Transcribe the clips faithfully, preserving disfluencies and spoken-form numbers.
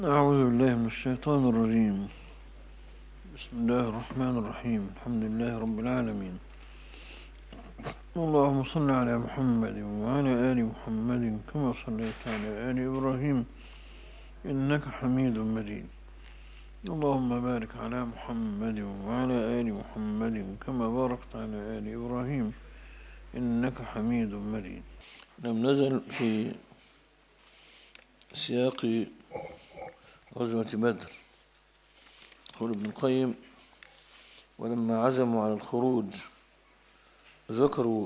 أعوذ بالله من الشيطان الرجيم. بسم الله الرحمن الرحيم. الحمد لله رب العالمين. اللهم صل على محمد وعلى آل محمد كما صليت على آل إبراهيم إنك حميد مجيد. اللهم بارك على محمد وعلى آل محمد كما باركت على آل إبراهيم إنك حميد مجيد. لم نزل في سياق غزوة بدر. يقول ابن القيم: ولما عزموا على الخروج ذكروا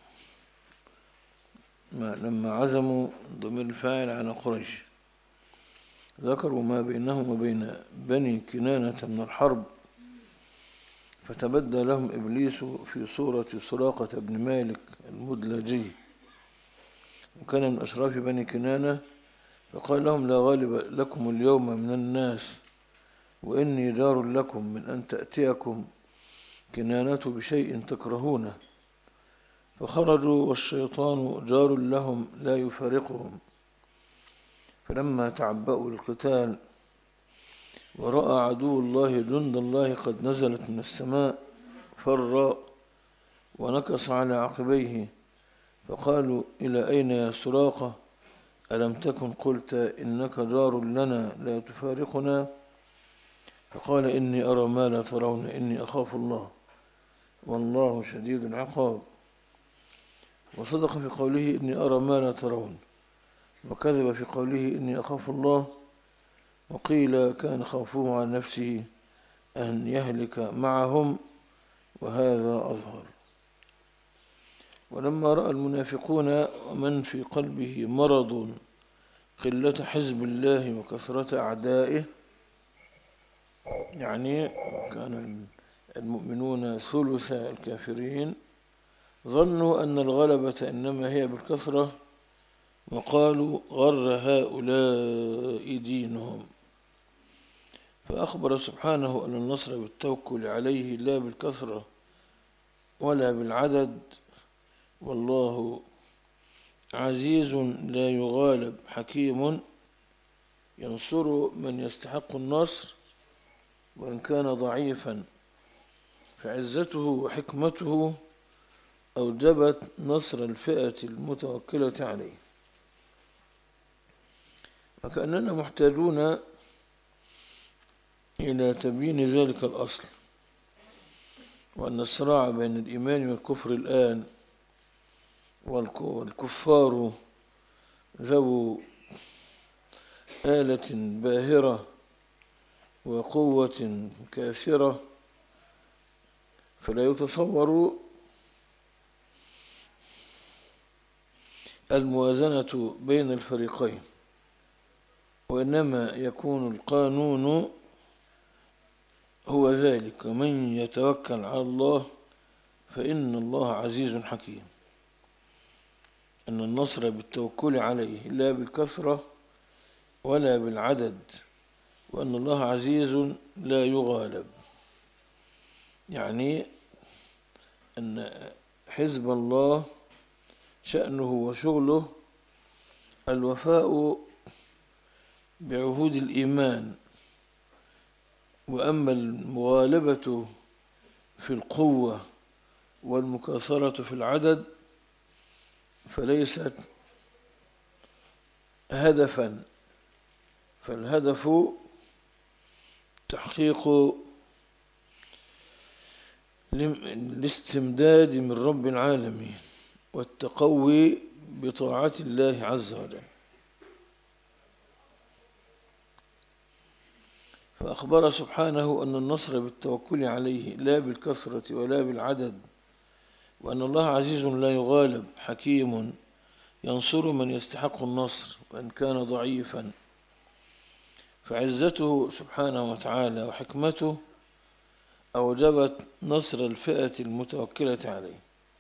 ما لما عزموا ضمير الفاعل على قريش ذكروا ما بينهم وبين بني كنانة من الحرب، فتبدى لهم إبليس في صورة سراقة بن مالك المدلجي، وكان من أشراف بني كنانة، فقال لهم: لا غالب لكم اليوم من الناس، وإني جار لكم من أن تأتيكم كنانة بشيء تكرهونه. فخرجوا والشيطان جار لهم لا يفارقهم. فلما تعبأوا للقتال ورأى عدو الله جند الله قد نزلت من السماء فر ونكص على عقبيه، فقالوا: إلى أين يا سراقة؟ ألم تكن قلت إنك جار لنا لا تفارقنا؟ فقال: إني أرى ما لا ترون، إني أخاف الله والله شديد العقاب. وصدق في قوله: إني أرى ما لا ترون، وكذب في قوله: إني أخاف الله. وقيل: كان خوفه على نفسه أن يهلك معهم، وهذا أظهر. ولما رأى المنافقون ومن في قلبه مرض قلة حزب الله وكثرة أعدائه، يعني كان المؤمنون ثلث الكافرين، ظنوا أن الغلبة إنما هي بالكثرة، وقالوا: غر هؤلاء دينهم. فأخبر سبحانه أن النصر بالتوكل عليه لا بالكثرة ولا بالعدد، والله عزيز لا يغالب حكيم ينصر من يستحق النصر وإن كان ضعيفا، فعزته وحكمته أوجبت نصر الفئة المتوكلة عليه. وكأننا محتاجون إلى تبيين ذلك الأصل، وأن الصراع بين الإيمان والكفر الآن، والكفار ذو آلة باهرة وقوة كاثرة، فلا يتصور الموازنة بين الفريقين، وإنما يكون القانون هو ذلك: من يتوكل على الله فإن الله عزيز حكيم. أن النصر بالتوكل عليه لا بالكثرة ولا بالعدد، وأن الله عزيز لا يغالب، يعني أن حزب الله شأنه وشغله الوفاء بعهود الإيمان، وأما المغالبة في القوة والمكاثرة في العدد فليست هدفا، فالهدف تحقيق الاستمداد من رب العالمين والتقوي بطاعة الله عز وجل. فأخبر سبحانه أن النصر بالتوكل عليه لا بالكثرة ولا بالعدد، وأن الله عزيز لا يغالب حكيم ينصر من يستحق النصر وإن كان ضعيفا، فعزته سبحانه وتعالى وحكمته أوجبت نصر الفئة المتوكلة عليه.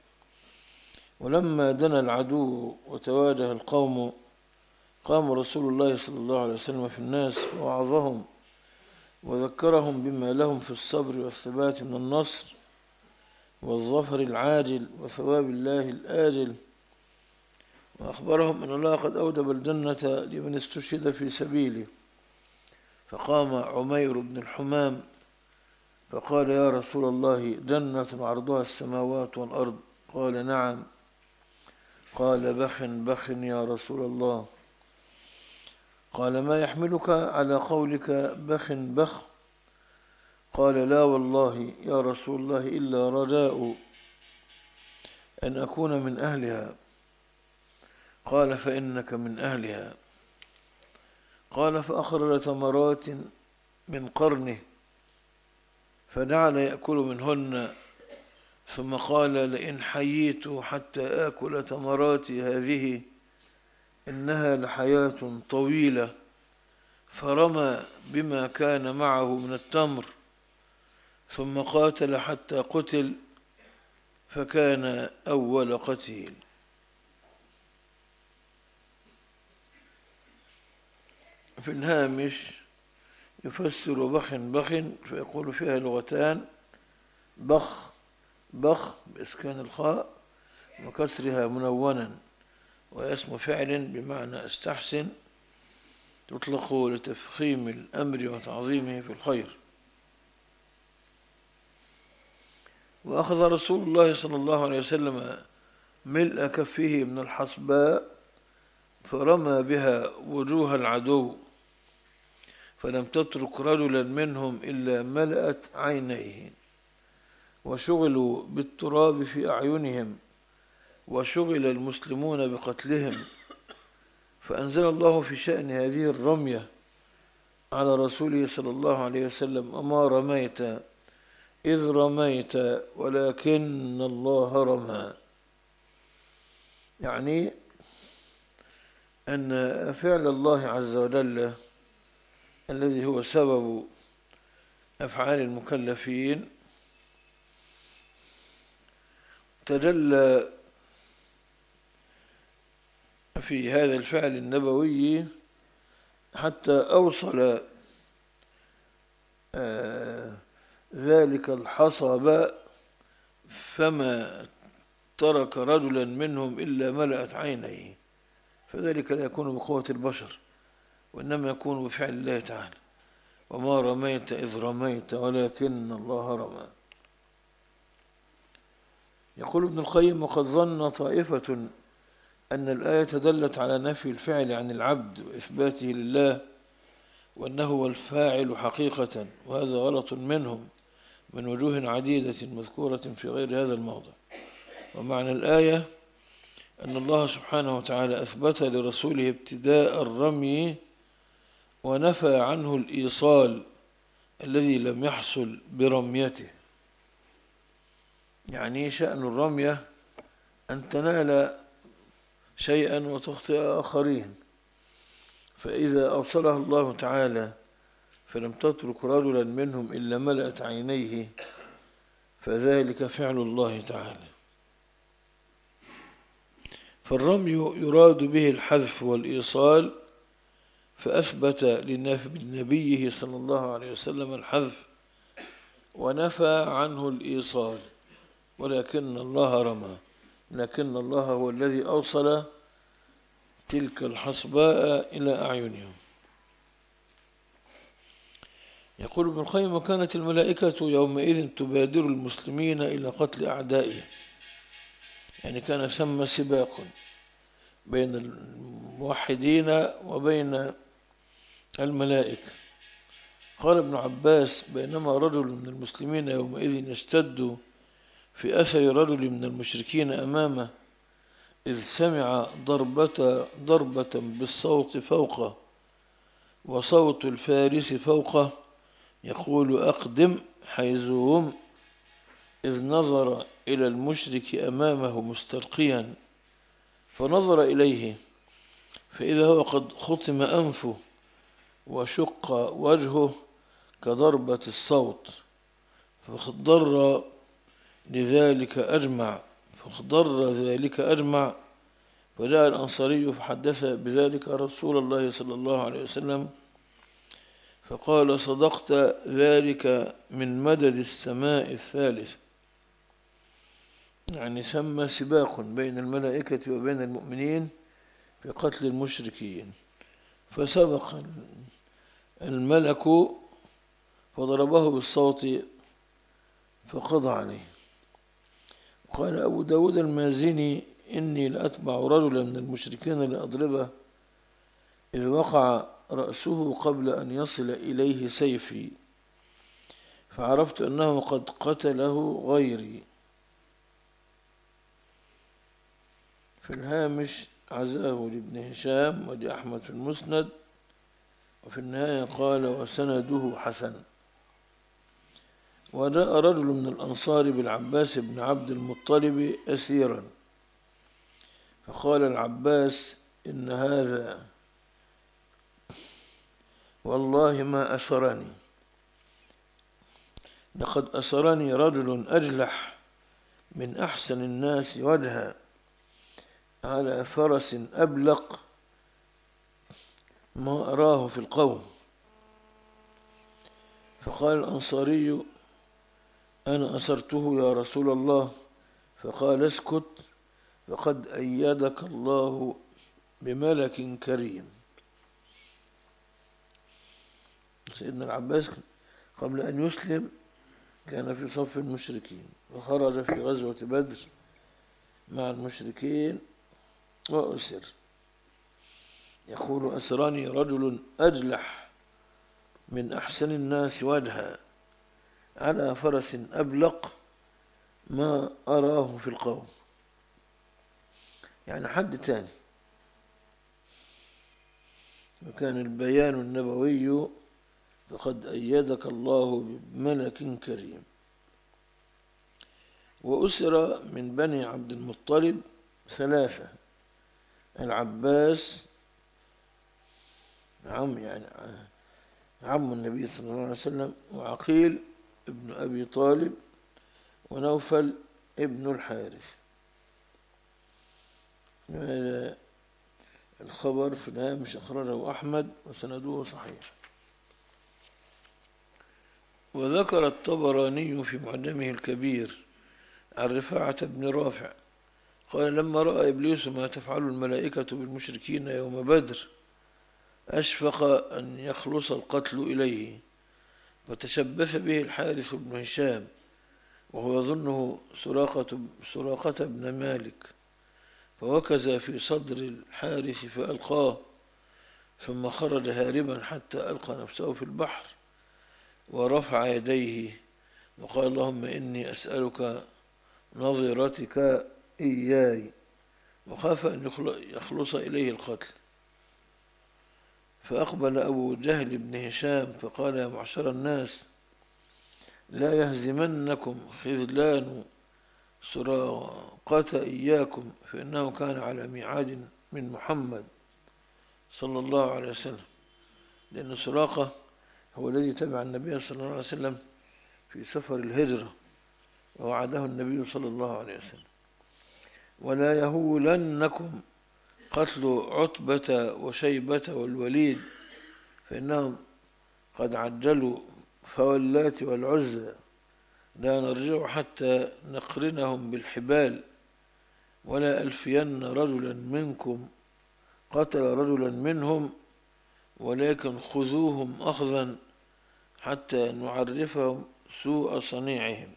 ولما دنا العدو وتواجه القوم قام رسول الله صلى الله عليه وسلم في الناس ووعظهم وذكرهم بما لهم في الصبر والثبات من النصر والظفر العاجل وثواب الله الآجل، وأخبرهم أن الله قد أوجب الجنة لمن استشهد في سبيله، فقام عمير بن الحمام فقال يا رسول الله جنة عرضها السماوات والأرض؟ قال نعم. قال بخ بخ يا رسول الله. قال ما يحملك على قولك بخ بخ؟ قال لا والله يا رسول الله إلا رجاء أن أكون من أهلها. قال فإنك من أهلها. قال فأخرج تمرات من قرنه فجعل يأكل منهن، ثم قال لئن حييت حتى آكل تمراتي هذه إنها لحياة طويلة. فرمى بما كان معه من التمر ثم قاتل حتى قتل، فكان أول قتيل. في الهامش يفسر بخ بخ فيقول فيها لغتان: بخ بخ بإسكان الخاء وكسرها منونا، واسم فعل بمعنى استحسن، تطلق لتفخيم الأمر وتعظيمه في الخير. وأخذ رسول الله صلى الله عليه وسلم ملء كفه من الحصباء فرمى بها وجوه العدو، فلم تترك رجلا منهم إلا ملأت عينيه، وشغلوا بالتراب في أعينهم، وشغل المسلمون بقتلهم. فأنزل الله في شأن هذه الرمية على رسوله صلى الله عليه وسلم: أما رميت إذ رميت ولكن الله رمى. يعني أن فعل الله عز وجل الذي هو سبب أفعال المكلفين تجلى في هذا الفعل النبوي حتى أوصل آه ذلك الحصب، فما ترك رجلا منهم إلا ملأت عينيه. فذلك لا يكون بقوة البشر، وإنما يكون بفعل الله تعالى: وما رميت إذ رميت ولكن الله رمى. يقول ابن القيم: وقد ظن طائفة أن الآية دلت على نفي الفعل عن العبد وإثباته لله، وأنه هو الفاعل حقيقة، وهذا غلط منهم من وجوه عديدة مذكورة في غير هذا الموضع. ومعنى الآية أن الله سبحانه وتعالى أثبت لرسوله ابتداء الرمي ونفى عنه الإيصال الذي لم يحصل برميته. يعني شأن الرمية أن تنال شيئا وتخطئ آخرين، فإذا أوصلها الله تعالى فلم تترك رجلا منهم إلا ملأت عينيه، فذلك فعل الله تعالى. فالرمي يراد به الحذف والإيصال، فأثبت لنبيه صلى الله عليه وسلم الحذف ونفى عنه الإيصال، ولكن الله رمى، لكن الله هو الذي أوصل تلك الحصباء إلى أعينهم. يقول ابن القيم: وكانت الملائكة يومئذ تبادر المسلمين إلى قتل أعدائهم. يعني كان ثم سباق بين الموحدين وبين الملائكة. قال ابن عباس: بينما رجل من المسلمين يومئذ يشتد في أثر رجل من المشركين أمامه، إذ سمع ضربة, ضربة بالصوت فوقه وصوت الفارس فوقه يقول: أقدم حيزوم. إذ نظر إلى المشرك أمامه مستلقيا، فنظر إليه فإذا هو قد خطم أنفه وشق وجهه كضربة الصوت، فاخضر لذلك أجمع فاخضر ذلك أجمع فجاء الأنصاري فحدث بذلك رسول الله صلى الله عليه وسلم، فقال: صدقت، ذلك من مدد السماء الثالث. يعني سمى سباق بين الملائكة وبين المؤمنين في قتل المشركين، فسبق الملك فضربه بالصوت فقضى عليه. قال أبو داود المازني إني لأتبع رجلا من المشركين لأضربه إذ وقع رأسه قبل أن يصل إليه سيفي، فعرفت أنه قد قتله غيري. في الهامش عزاه لابن هشام ولأحمد في المسند، وفي النهاية قال وسنده حسن. وجاء رجل من الأنصار بالعباس بن عبد المطلب أسيرا، فقال العباس إن هذا والله ما أسرني، لقد أسرني رجل أجلح من أحسن الناس وجها على فرس أبلق ما أراه في القوم. فقال الأنصاري أنا أسرته يا رسول الله. فقال اسكت فقد أيدك الله بملك كريم. سيدنا العباس قبل أن يسلم كان في صف المشركين، وخرج في غزوة بدر مع المشركين وأسر. يقول أسرني رجل أجلح من أحسن الناس وجها على فرس أبلق ما أراه في القوم، يعني حد تاني. وكان البيان النبوي فقد أيدك الله بملك كريم. وأسر من بني عبد المطلب ثلاثة: العباس عم يعني عم النبي صلى الله عليه وسلم، وعقيل ابن أبي طالب، ونوفل ابن الحارث. هذا الخبر في الهامش أخرجه أحمد وسنده صحيح. وذكر الطبراني في معجمه الكبير عن رفاعة بن رافع قال لما رأى إبليس ما تفعل الملائكة بالمشركين يوم بدر أشفق أن يخلص القتل إليه، فتشبث به الحارث بن هشام وهو يظنه سراقة, سراقة بن مالك، فوكز في صدر الحارث فألقاه، ثم خرج هاربا حتى ألقى نفسه في البحر ورفع يديه وقال اللهم إني أسألك نظرتك إياي، وخاف أن يخلص إليه القتل. فأقبل أبو جهل بن هشام فقال يا معشر الناس لا يهزمنكم خذلان سراقة إياكم، فإنه كان على ميعاد من محمد صلى الله عليه وسلم، لأن سراقة هو الذي تبع النبي صلى الله عليه وسلم في سفر الهجرة ووعده النبي صلى الله عليه وسلم. ولا يهولنكم قتل عتبة وشيبة والوليد، فإنهم قد عجلوا فولات والعزى، لا نرجع حتى نقرنهم بالحبال، ولا ألفين رجلا منكم قتل رجلا منهم، ولكن خذوهم أخذا حتى نعرفهم سوء صنيعهم.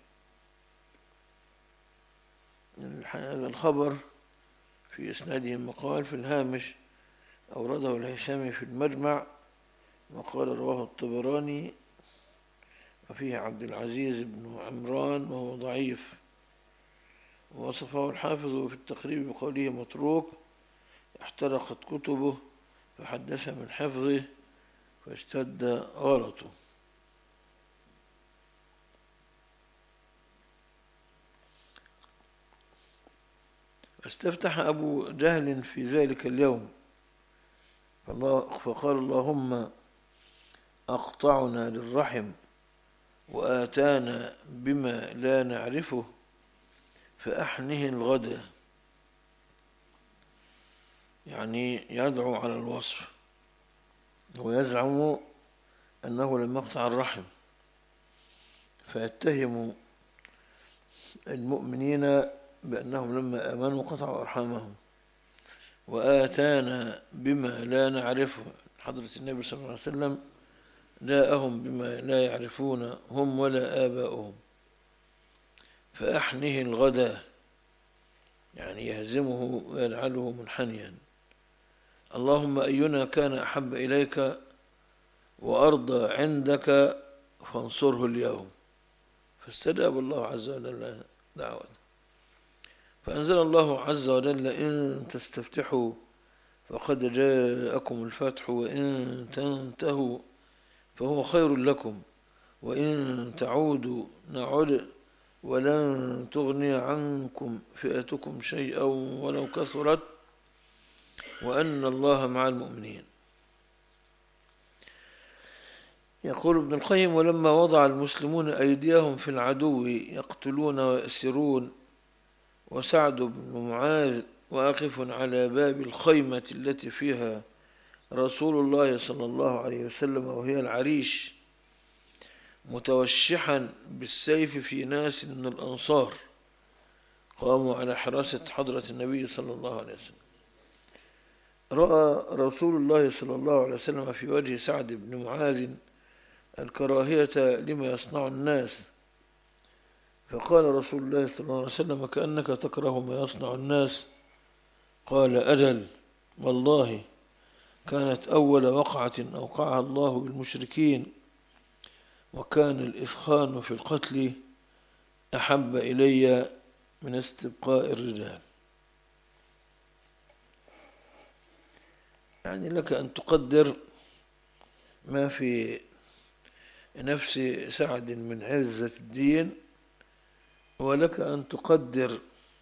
هذا الخبر في إسناده مقال في الهامش أورده الهشامي في المجمع، وقال رواه الطبراني وفيه عبد العزيز بن عمران وهو ضعيف، ووصفه الحافظ في التقريب بقوله متروك احترقت كتبه فحدث من حفظه فاشتد غلطه. استفتح أبو جهل في ذلك اليوم فقال اللهم أقطعنا للرحم وآتانا بما لا نعرفه فأحنه الغد، يعني يدعو على الوصف ويزعم أنه لم يقطع الرحم، فيتهم المؤمنين بأنهم لما آمنوا قطعوا أرحامهم. وآتانا بما لا نعرفه، حضرة النبي صلى الله عليه وسلم جاءهم بما لا يعرفون هم ولا آباؤهم، فأحنه الغدا، يعني يهزمه ويجعله منحنيا. اللهم أينا كان أحب إليك وأرضى عندك فانصره اليوم. فاستجاب الله عز وجل دعوته، فأنزل الله عز وجل إن تستفتحوا فقد جاءكم الفتح وإن تنتهوا فهو خير لكم وإن تعودوا نعد ولن تغني عنكم فئتكم شيئا ولو كثرت وأن الله مع المؤمنين. يقول ابن القيم: ولما وضع المسلمون أيديهم في العدو يقتلون ويأسرون، وسعد بن معاذ واقف على باب الخيمة التي فيها رسول الله صلى الله عليه وسلم وهي العريش، متوشحا بالسيف في ناس من الأنصار قاموا على حراسة حضرة النبي صلى الله عليه وسلم، رأى رسول الله صلى الله عليه وسلم في وجه سعد بن معاذ الكراهية لما يصنع الناس، فقال رسول الله صلى الله عليه وسلم: كأنك تكره ما يصنع الناس. قال: أجل والله، كانت أول وقعة أوقعها الله بالمشركين، وكان الإثخان في القتل أحب إلي من استبقاء الرجال. يعني لك أن تقدر ما في نفس سعد من عزة الدين، ولك أن تقدر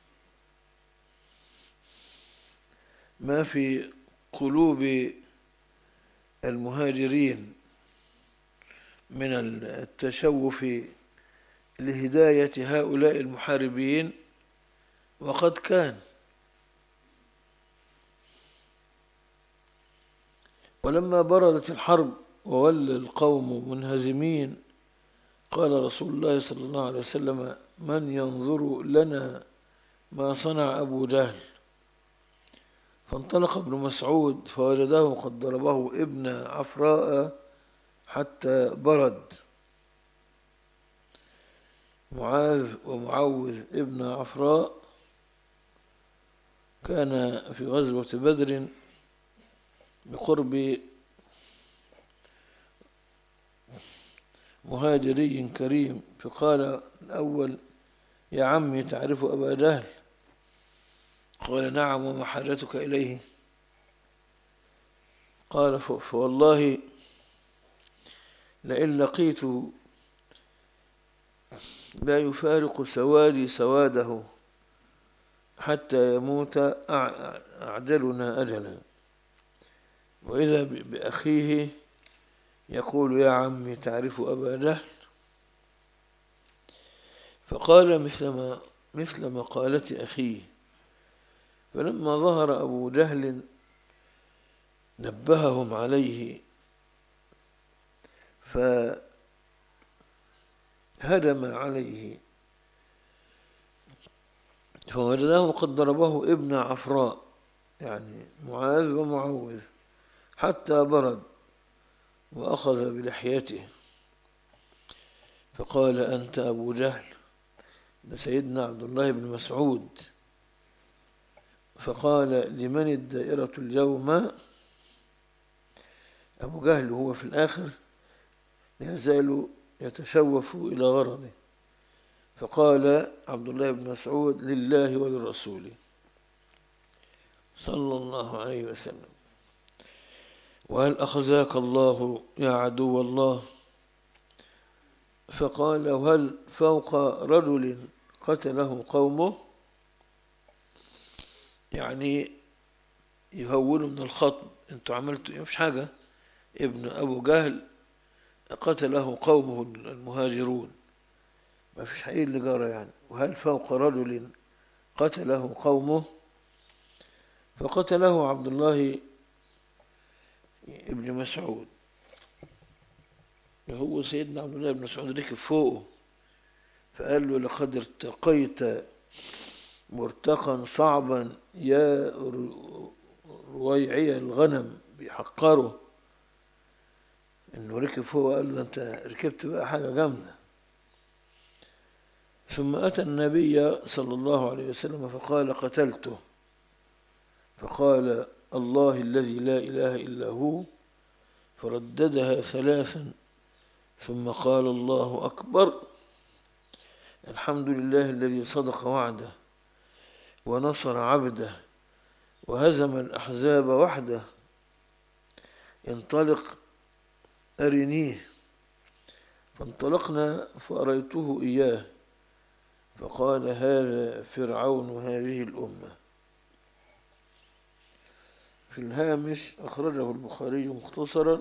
ما في قلوب المهاجرين من التشوف لهداية هؤلاء المحاربين. وقد كان. ولما بردت الحرب وولى القوم منهزمين قال رسول الله صلى الله عليه وسلم: من ينظر لنا ما صنع أبو جهل؟ فانطلق ابن مسعود فوجده قد ضربه ابن عفراء حتى برد. معاذ ومعوذ ابن عفراء كان في غزوة بدر بقرب مهاجري كريم، فقال الأول: يا عمي تعرف أبا جهل؟ قال: نعم، وما حاجتك إليه؟ قال: فوالله لئن لقيت لا يفارق سوادي سواده حتى يموت أعجلنا أجلا. وإذا بأخيه يقول: يا عمي تعرف أبا جهل؟ فقال مثل مثل مقالة أخيه. فلما ظهر أبو جهل نبههم عليه فهدم عليه، فوجداه قد ضربه ابن عفراء، يعني معاذ ومعوذ، حتى برد وأخذ بلحيته فقال: أنت أبو جهل؟ ده سيدنا عبد الله بن مسعود. فقال: لمن الدائرة اليوم؟ أبو جهل هو في الآخر لا يزال يتشوف إلى غرضه. فقال عبد الله بن مسعود: لله وللرسول صلى الله عليه وسلم. وهل أخزاك الله يا عدو الله؟ فقال: هل فوق رجل قتله قومه؟ يعني يهونوا من الخطب، انتوا عملتوا مش حاجة، ابن أبو جهل قتله قومه المهاجرون، ما فيش حقيقة اللي جرى يعني. وهل فوق رجل قتله قومه؟ فقتله عبد الله ابن مسعود. هو سيدنا عبد الله بن مسعود ركب فوقه فقال له: لقد ارتقيت مرتقا صعبا يا رويعي الغنم، بيحقره. إنه ركب فوق، قال له أنت ركبت بقى حاجة جامدة. ثم أتى النبي صلى الله عليه وسلم فقال قتلته، فقال الله الذي لا إله إلا هو، فرددها ثلاثا ثم قال الله أكبر، الحمد لله الذي صدق وعده ونصر عبده وهزم الأحزاب وحده، انطلق أرنيه. فانطلقنا فأريته إياه فقال هذا فرعون هذه الأمة. في الهامش أخرجه البخاري مختصرا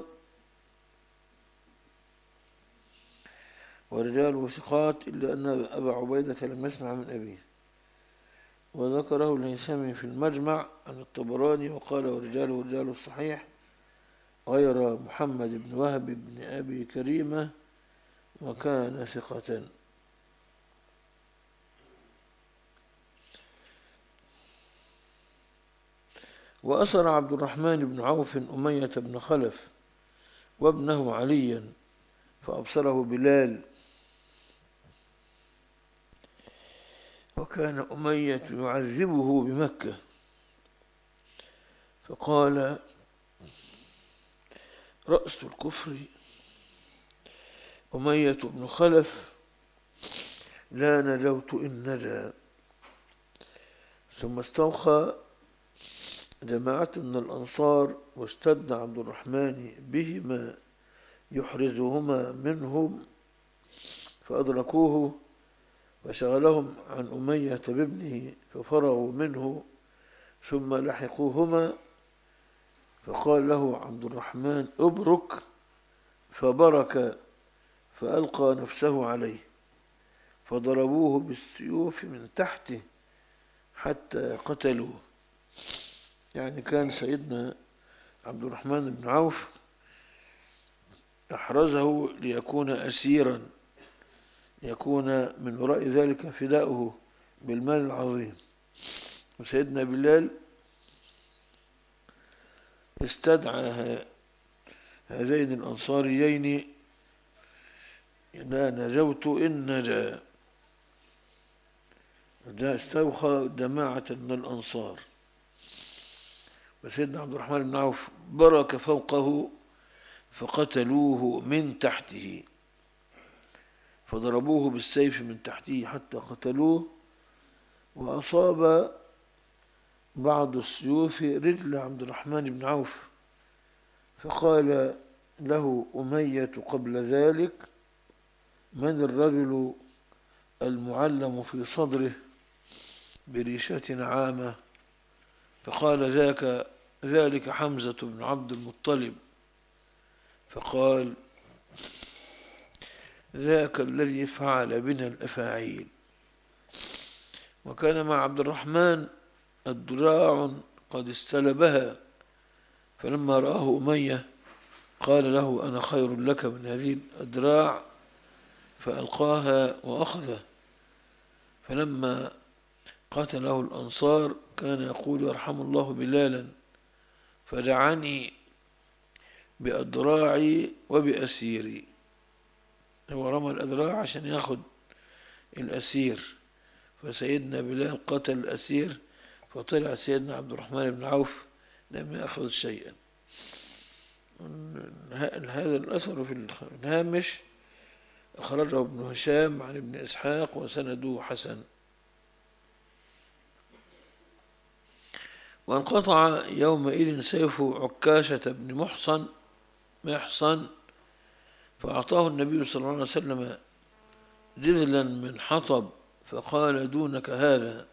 ورجاله ثقات إلا أن أبا عبيدة لم يسمع من أبيه. وذكره الهيثمي في المجمع عن الطبراني وقال ورجاله رجال الصحيح غير محمد بن وهب بن أبي كريمة وكان ثقة. وأسر عبد الرحمن بن عوف أمية بن خلف وابنه عليا فأبصره بلال، وكان أمية يعذبه بمكة، فقال رأس الكفر أمية بن خلف لا نجوت إن نجا. ثم استوخى جماعة من الأنصار واشتد عبد الرحمن بهما يحرزهما منهم فأدركوه وشغلهم عن أمية بابنه ففرغوا منه ثم لحقوهما، فقال له عبد الرحمن ابرك، فبرك فألقى نفسه عليه فضربوه بالسيوف من تحته حتى قتلوه. يعني كان سيدنا عبد الرحمن بن عوف أحرزه ليكون أسيرا، يكون من وراء ذلك فداؤه بالمال العظيم. وسيدنا بلال استدعى هذين الأنصاريين لا نجوت إن نجا، استوخى جماعة من الأنصار، وسيدنا عبد الرحمن بن عوف برك فوقه فقتلوه من تحته، فضربوه بالسيف من تحته حتى قتلوه، وأصاب بعض السيوف رجل عبد الرحمن بن عوف، فقال له أمية قبل ذلك من الرجل المعلم في صدره بريشة نعامة؟ فقال ذاك ذلك حمزة بن عبد المطلب، فقال ذاك الذي فعل بنا الأفاعيل. وكان مع عبد الرحمن الدراع قد استلبها، فلما رآه أمية قال له أنا خير لك من هذه الأدراع، فألقاها وأخذه. فلما قتله الأنصار كان يقول يرحم الله بلالا، فدعني بأدراعي وبأسيري. هو رمى الأدراع عشان يأخذ الأسير، فسيدنا بلال قتل الأسير، فطلع سيدنا عبد الرحمن بن عوف لم يأخذ شيئا. هذا الأثر في الهامش أخرجه ابن هشام عن ابن إسحاق وسنده حسن. وانقطع يومئذ سيف عكاشة بن محصن محصن فأعطاه النبي صلى الله عليه وسلم جذلا من حطب فقال دونك هذا،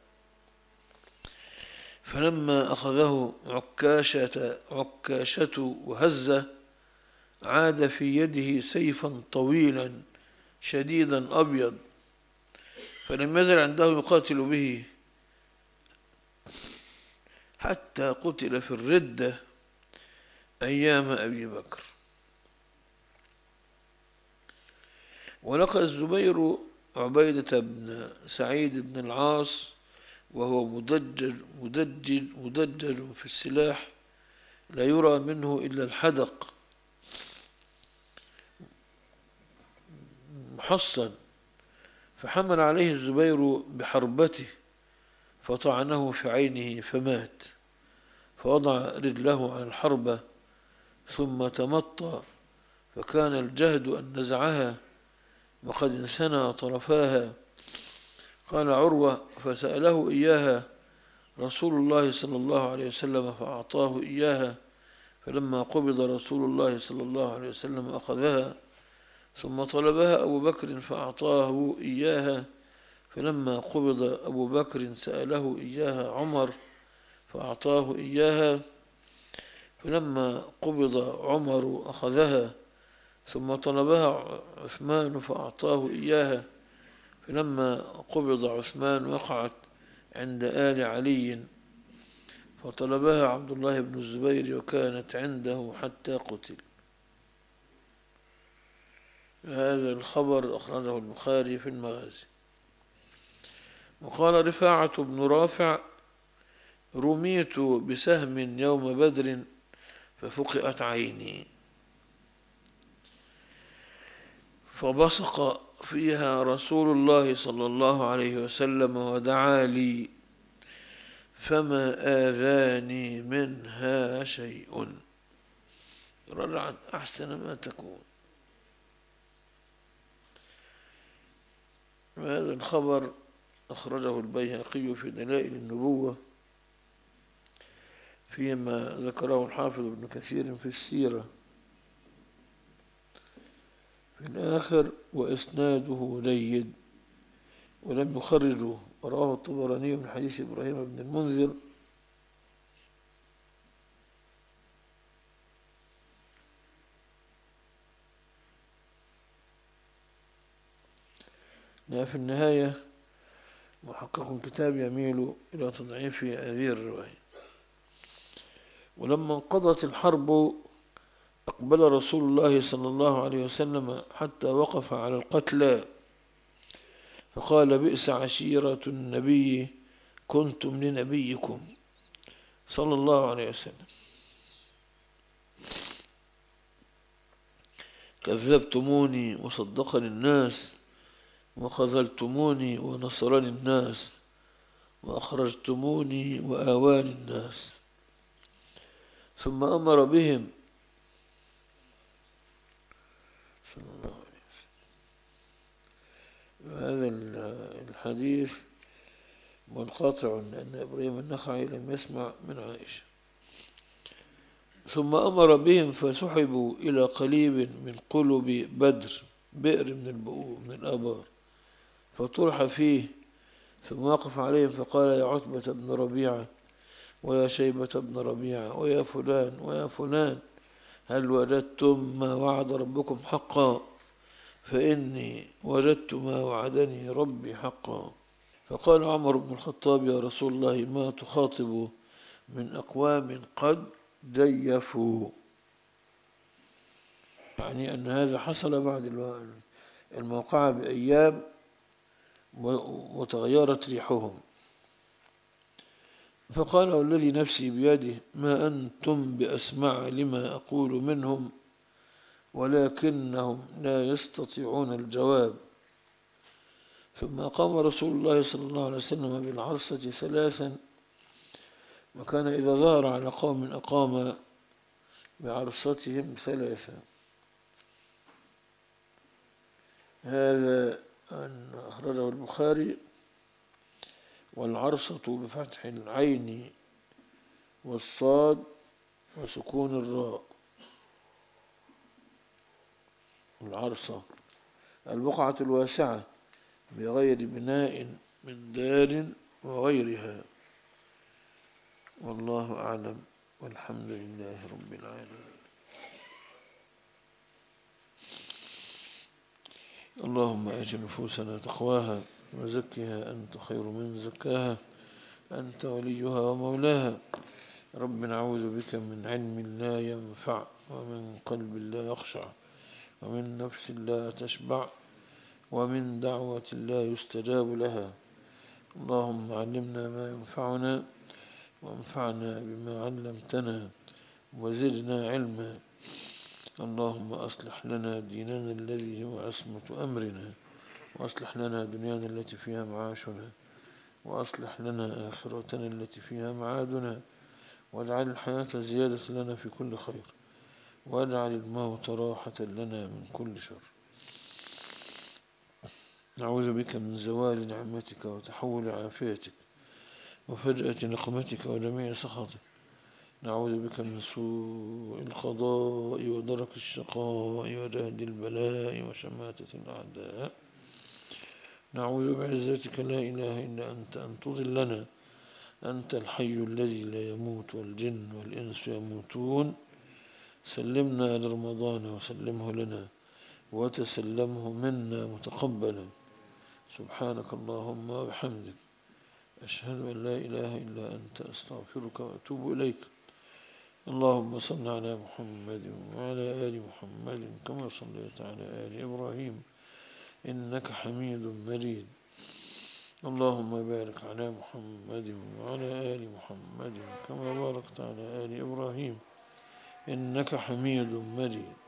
فلما أخذه عكاشة, عكاشة وهزه عاد في يده سيفا طويلا شديدا أبيض، فلم يزل عنده يقاتل به حتى قتل في الردة أيام أبي بكر. ولقى الزبير عبيدة بن سعيد بن العاص وهو مدجج, مدجج, مدجج في السلاح لا يرى منه إلا الحدق، محصن، فحمل عليه الزبير بحربته فطعنه في عينه فمات، فوضع رجله على الحربة ثم تمطى، فكان الجهد أن نزعها وقد انسنى طرفاها. قال عروة: فسأله إياها رسول الله صلى الله عليه وسلم فأعطاه إياها، فلما قبض رسول الله صلى الله عليه وسلم أخذها، ثم طلبها أبو بكر فأعطاه إياها، فلما قبض أبو بكر سأله إياها عمر فأعطاه إياها، فلما قبض عمر أخذها، ثم طلبها عثمان فأعطاه إياها، فلما قبض عثمان وقعت عند آل علي، فطلبها عبد الله بن الزبير وكانت عنده حتى قتل. هذا الخبر أخرجه البخاري في المغازي. وقال رفاعة بن رافع: رميت بسهم يوم بدر ففقئت عيني، فبصق فيها رسول الله صلى الله عليه وسلم ودعا لي، فما آذاني منها شيء. رجعت أحسن ما تكون. وهذا الخبر أخرجه البيهقي في دلائل النبوة فيما ذكره الحافظ ابن كثير في السيرة في الآخر: وإسناده جيد ولم يخرجه. وراه الطبراني من حديث إبراهيم بن المنذر في النهاية محقق الكتاب يميل إلى تضعيف هذه الرواية. ولما انقضت الحرب أقبل رسول الله صلى الله عليه وسلم حتى وقف على القتلى، فقال: بئس عشيرة النبي كنتم لنبيكم صلى الله عليه وسلم، كذبتموني وصدقني الناس، وخذلتموني ونصرني الناس، وأخرجتموني وآواني الناس. ثم أمر بهم صلى الله عليه وسلم. هذا الحديث منقطع لأن إبراهيم النخعي لم يسمع من عائشة. ثم أمر بهم فسحبوا إلى قليب من قلب بدر، بئر من البؤور من الآبار، فطرح فيه، ثم وقف عليهم فقال: يا عتبة بن ربيعة ويا شيبة بن ربيعة ويا فلان ويا فلان، هل وجدتم ما وعد ربكم حقا؟ فإني وجدت ما وعدني ربي حقا. فقال عمر بن الخطاب: يا رسول الله، ما تخاطب من أقوام قد جيفوا، يعني أن هذا حصل بعد الموقعة بأيام وتغيرت ريحهم. فقال: والذي نفسي بيده ما أنتم بأسمع لما أقول منهم، ولكنهم لا يستطيعون الجواب. ثم قام رسول الله صلى الله عليه وسلم بالعرصة ثلاثا، وكان إذا ظهر على قوم أقام بعرصتهم ثلاثا. هذا أن أخرجه البخاري. والعرصة بفتح العين والصاد وسكون الراء. العرصة البقعة الواسعة بغير بناء من دار وغيرها. والله أعلم، والحمد لله رب العالمين. اللهم آت نفوسنا تقواها وزكها أنت خير من زكاها، أنت وليها ومولاها. رب نعوذ بك من علم لا ينفع، ومن قلب لا يخشع، ومن نفس لا تشبع، ومن دعوة لا يستجاب لها. اللهم علمنا ما ينفعنا، وانفعنا بما علمتنا، وزدنا علما. اللهم أصلح لنا ديننا الذي هو عصمة أمرنا، وأصلح لنا دنيانا التي فيها معاشنا، وأصلح لنا آخرتنا التي فيها معادنا، واجعل الحياة زيادة لنا في كل خير، واجعل الموت راحة لنا من كل شر. نعوذ بك من زوال نعمتك وتحول عافيتك وفجأة نقمتك وجميع سخطك. نعوذ بك من سوء القضاء ودرك الشقاء وجهد البلاء وشماتة الأعداء. نعوذ بعزتك لا إله إلا أنت أن تضلنا، أنت الحي الذي لا يموت والجن والإنس يموتون. سلمنا لرمضان وسلمه لنا وتسلمه منا متقبلا. سبحانك اللهم وبحمدك، أشهد أن لا إله إلا أنت، أستغفرك وأتوب إليك. اللهم صل على محمد وعلى آل محمد كما صليت على آل إبراهيم إنك حميد مجيد. اللهم بارك على محمد وعلى آل محمد كما باركت على آل إبراهيم إنك حميد مجيد.